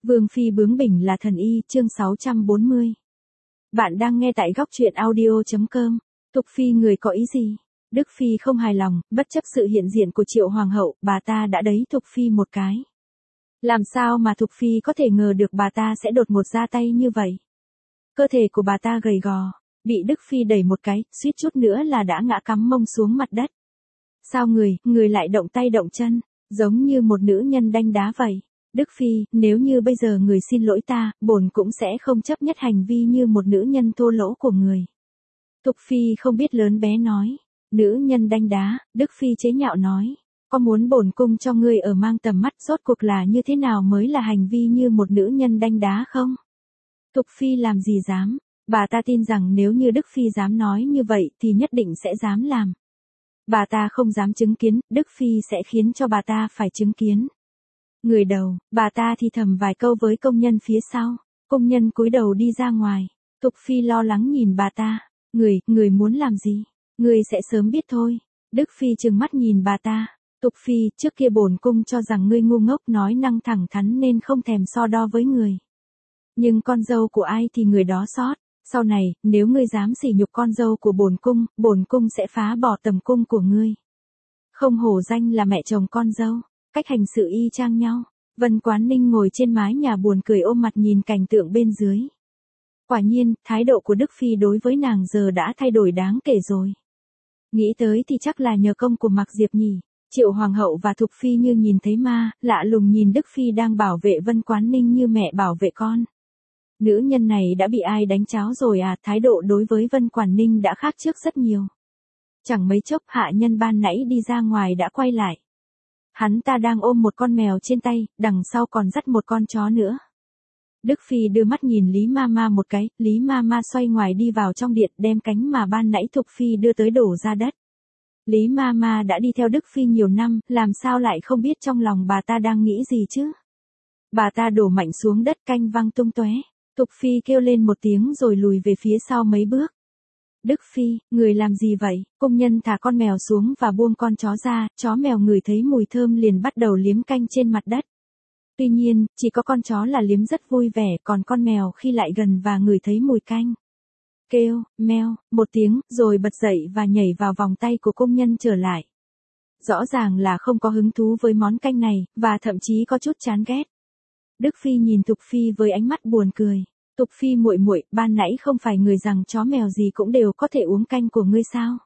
Vương phi bướng bỉnh là thần y, chương 640. Bạn đang nghe tại góc truyện audio.com. Thục phi người có ý gì? Đức phi không hài lòng, bất chấp sự hiện diện của Triệu hoàng hậu, bà ta đã đẩy Thục phi một cái. Làm sao mà Thục phi có thể ngờ được bà ta sẽ đột ngột ra tay như vậy? Cơ thể của bà ta gầy gò, bị Đức phi đẩy một cái, suýt chút nữa là đã ngã cắm mông xuống mặt đất. Sao người lại động tay động chân, giống như một nữ nhân đanh đá vậy? Đức phi, nếu như bây giờ người xin lỗi ta, bổn cũng sẽ không chấp nhất hành vi như một nữ nhân thô lỗ của người. Thục phi không biết lớn bé nói. Nữ nhân đanh đá, Đức phi chế nhạo nói. Có muốn bổn cung cho ngươi ở mang tầm mắt rốt cuộc là như thế nào mới là hành vi như một nữ nhân đanh đá không? Thục phi làm gì dám, bà ta tin rằng nếu như Đức phi dám nói như vậy thì nhất định sẽ dám làm. Bà ta không dám chứng kiến, Đức phi sẽ khiến cho bà ta phải chứng kiến. Người đầu, bà ta thì thầm vài câu với công nhân phía sau. Công nhân cúi đầu đi ra ngoài. Thục phi lo lắng nhìn bà ta. Người muốn làm gì? Người sẽ sớm biết thôi. Đức phi trừng mắt nhìn bà ta. Thục phi, trước kia bổn cung cho rằng ngươi ngu ngốc nói năng thẳng thắn nên không thèm so đo với người. Nhưng con dâu của ai thì người đó sót. Sau này, nếu ngươi dám sỉ nhục con dâu của bổn cung sẽ phá bỏ tầm cung của ngươi. Không hổ danh là mẹ chồng con dâu. Cách hành sự y chang nhau. Vân Quán Ninh ngồi trên mái nhà buồn cười ôm mặt nhìn cảnh tượng bên dưới. Quả nhiên, thái độ của Đức phi đối với nàng giờ đã thay đổi đáng kể rồi. Nghĩ tới thì chắc là nhờ công của Mạc Diệp nhỉ. Triệu hoàng hậu và Thục phi như nhìn thấy ma, lạ lùng nhìn Đức phi đang bảo vệ Vân Quán Ninh như mẹ bảo vệ con. Nữ nhân này đã bị ai đánh cháo rồi à? Thái độ đối với Vân Quán Ninh đã khác trước rất nhiều. Chẳng mấy chốc hạ nhân ban nãy đi ra ngoài đã quay lại. Hắn ta đang ôm một con mèo trên tay, đằng sau còn dắt một con chó nữa. Đức phi đưa mắt nhìn Lý Mama một cái, Lý Mama xoay ngoài đi vào trong điện đem cánh mà ban nãy Thục phi đưa tới đổ ra đất. Lý Mama đã đi theo Đức phi nhiều năm, làm sao lại không biết trong lòng bà ta đang nghĩ gì chứ? Bà ta đổ mạnh xuống đất canh văng tung tóe. Thục phi kêu lên một tiếng rồi lùi về phía sau mấy bước. Đức phi, người làm gì vậy? Công nhân thả con mèo xuống và buông con chó ra, chó mèo ngửi thấy mùi thơm liền bắt đầu liếm canh trên mặt đất. Tuy nhiên, chỉ có con chó là liếm rất vui vẻ, còn con mèo khi lại gần và ngửi thấy mùi canh. Kêu, meo, một tiếng, rồi bật dậy và nhảy vào vòng tay của công nhân trở lại. Rõ ràng là không có hứng thú với món canh này, và thậm chí có chút chán ghét. Đức phi nhìn Thục phi với ánh mắt buồn cười. Thục phi muội muội, ban nãy không phải người rằng chó mèo gì cũng đều có thể uống canh của ngươi sao?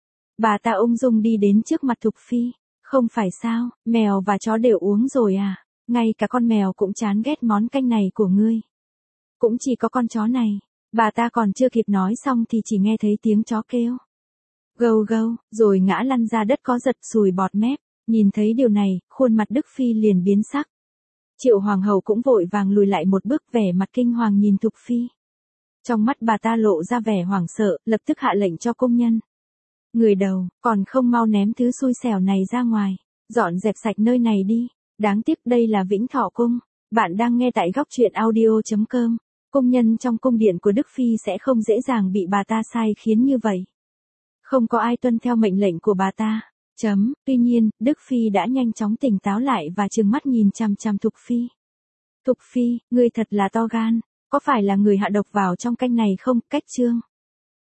Bà ta ung dung đi đến trước mặt Thục phi. Không phải sao, mèo và chó đều uống rồi à? Ngay cả con mèo cũng chán ghét món canh này của ngươi. Cũng chỉ có con chó này. Bà ta còn chưa kịp nói xong thì chỉ nghe thấy tiếng chó kêu. Gâu gâu, rồi ngã lăn ra đất có giật sùi bọt mép. Nhìn thấy điều này, khuôn mặt Đức phi liền biến sắc. Triệu hoàng hậu cũng vội vàng lùi lại một bước, vẻ mặt kinh hoàng nhìn Thục phi. Trong mắt bà ta lộ ra vẻ hoảng sợ, lập tức hạ lệnh cho công nhân. Người đầu, còn không mau ném thứ xui xẻo này ra ngoài, dọn dẹp sạch nơi này đi. Đáng tiếc đây là Vĩnh Thọ cung. Bạn đang nghe tại góc truyện audio.com. Công nhân trong cung điện của Đức phi sẽ không dễ dàng bị bà ta sai khiến như vậy. Không có ai tuân theo mệnh lệnh của bà ta. Tuy nhiên, Đức phi đã nhanh chóng tỉnh táo lại và trừng mắt nhìn chằm chằm Thục phi. Thục phi, ngươi thật là to gan, có phải là người hạ độc vào trong canh này không? Cách chương